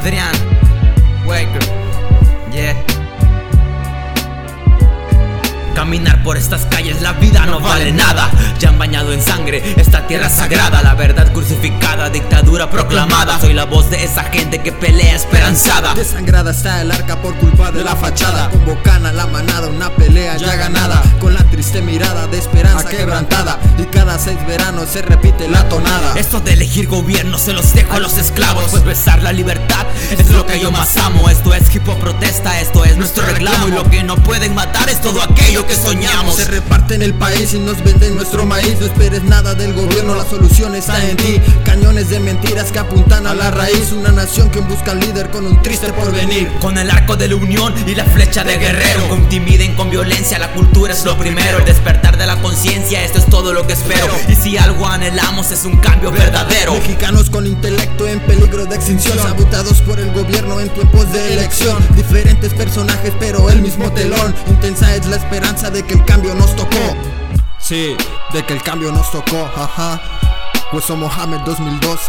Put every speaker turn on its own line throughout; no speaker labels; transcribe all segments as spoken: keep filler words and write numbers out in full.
Adrián Waker, yeah. Caminar por estas calles, la vida no vale nada. Ya han bañado en sangre esta tierra sagrada. La verdad crucificada, dictadura proclamada. Soy la voz de esa gente que pelea esperanzada.
Desangrada está el arca por culpa de la fachada. Convocan a la manada, una pelea ya ganada. Con la triste mirada de esperanza quebrantada. Y cada seis veranos se repite la tonada.
Esto de elegir gobierno se los dejo a los esclavos, pues besar la libertad es lo que yo más amo. Esto es hip hop protesta, esto es nuestro reclamo. Y lo que no pueden matar es todo aquello que soñamos.
Se reparten el país y nos venden nuestro maíz. No esperes nada del gobierno, la solución está en ti. Cañones de mentiras que apuntan a la raíz. Una nación que busca al líder con un triste porvenir.
Con el arco de la unión y la flecha de guerrero. Que intimiden con violencia, la cultura es lo primero. El despertar de la conciencia, esto es todo lo que espero. Y si algo anhelamos es un cambio verdadero.
Mexicanos con intelecto en peligro de extinción, sabotados por el gobierno en tiempos de elección. Diferentes personajes pero el mismo telón. Intensa es la esperanza de que el cambio nos tocó. Sí, de que el cambio nos tocó, ajá. Hueso Mohamed dos mil doce.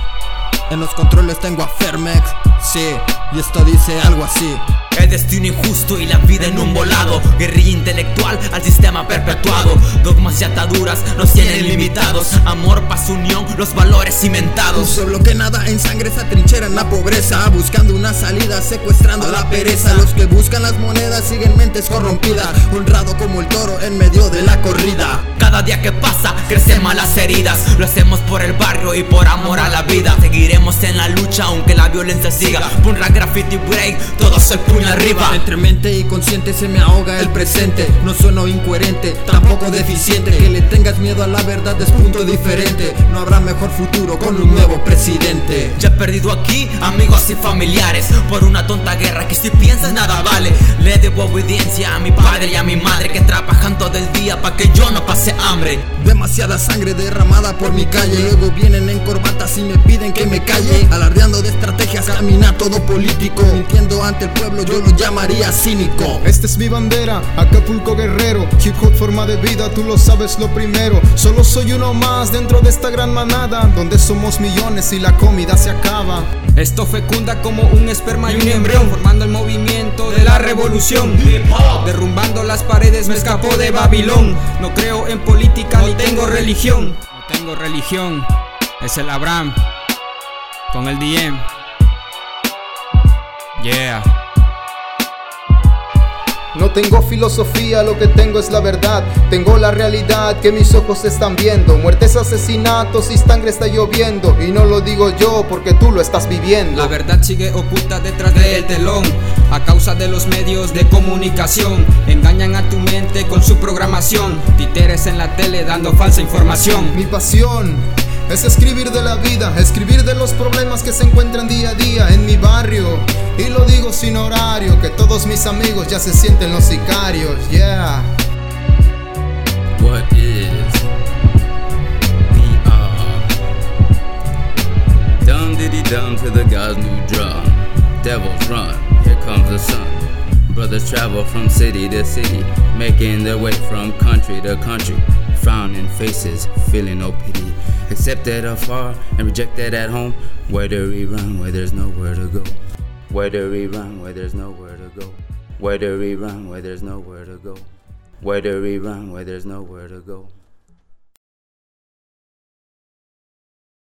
En los controles tengo a Fermex, sí, y esto dice algo así.
El destino injusto y la vida en un volado. Guerrilla intelectual al sistema perpetuado. Dogmas y ataduras nos tienen limitados. Amor, paz, unión, los valores cimentados.
Un pueblo que nada en sangre se atrinchera en la pobreza, buscando una salida, secuestrando la pereza. Los que buscan las monedas siguen mentes corrompidas, honrado como el toro en medio de la corrida.
Cada día que pasa crecen más las heridas. Lo hacemos por el barrio y por amor a la vida. Seguiremos en la lucha aunque la violencia siga. Punra, graffiti, break, todo soy puño arriba.
Entre mente y consciente se me ahoga el presente. No sueno incoherente, tampoco deficiente. Que le tengas miedo a la verdad es punto diferente. No habrá mejor futuro con un nuevo presidente.
Ya he perdido aquí amigos y familiares por una tonta guerra que si piensas nada vale. Le debo obediencia a mi padre y a mi madre que trabajan todo el día pa' que yo no pase hambre.
Demasiada sangre derramada por mi calle. Luego vienen en corbatas y me piden que me calle. Alardeando de estrategias camina todo político. Mintiendo ante el pueblo yo lo llamaría cínico.
Esta es mi bandera, Acapulco guerrero. Hip hop forma de vida, tú lo sabes lo primero. Solo soy uno más dentro de esta gran manada, donde somos millones y la comida se acaba.
Esto fecunda como un esperma y un embrión, formando el movimiento de la revolución. Derrumbando las paredes me escapó de Babilón. No creo en política ni tengo religión. No tengo religión, es el Abraham con el D M. Yeah.
No tengo filosofía, lo que tengo es la verdad. Tengo la realidad que mis ojos están viendo. Muertes, asesinatos y sangre está lloviendo. Y no lo digo yo porque tú lo estás viviendo.
La verdad sigue oculta detrás del telón, a causa de los medios de comunicación. Engañan a tu mente con su programación. Títeres en la tele dando falsa información.
Mi pasión es escribir de la vida, escribir de los problemas que se encuentran día a día en mi barrio. Y lo digo sin horario, que todos mis amigos ya se sienten los sicarios, yeah.
What is P R? Dum diddy dum to the God's new drum. Devils run, here comes the sun. Brothers travel from city to city, making their way from country to country. Frowning faces, feeling no pity. Accepted afar and rejected at home. Where do we run where there's nowhere to go? Where do we run where there's nowhere to go? Where do we run where there's nowhere to go? Where do we run where there's nowhere to go?